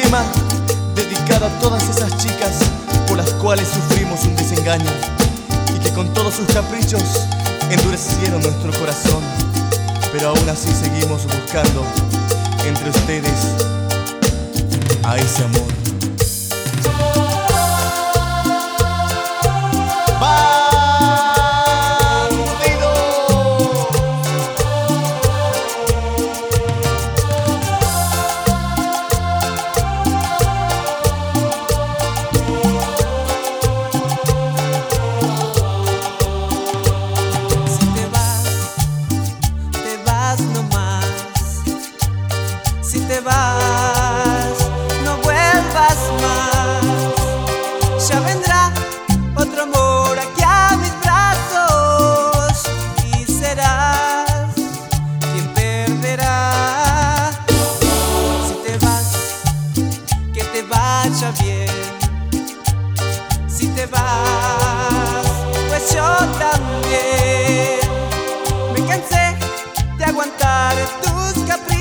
tema dedicado a todas esas chicas por las cuales sufrimos un desengaño y que con todos sus caprichos endurecieron nuestro corazón, pero aún así seguimos buscando entre ustedes a ese amor. Si te vas, no vuelvas más. Ya vendrá otro amor aquí a mis brazos y serás quien perderá. Si te vas, que te vaya bien. Si te vas, pues yo también. Me cansé de aguantar tus caprichos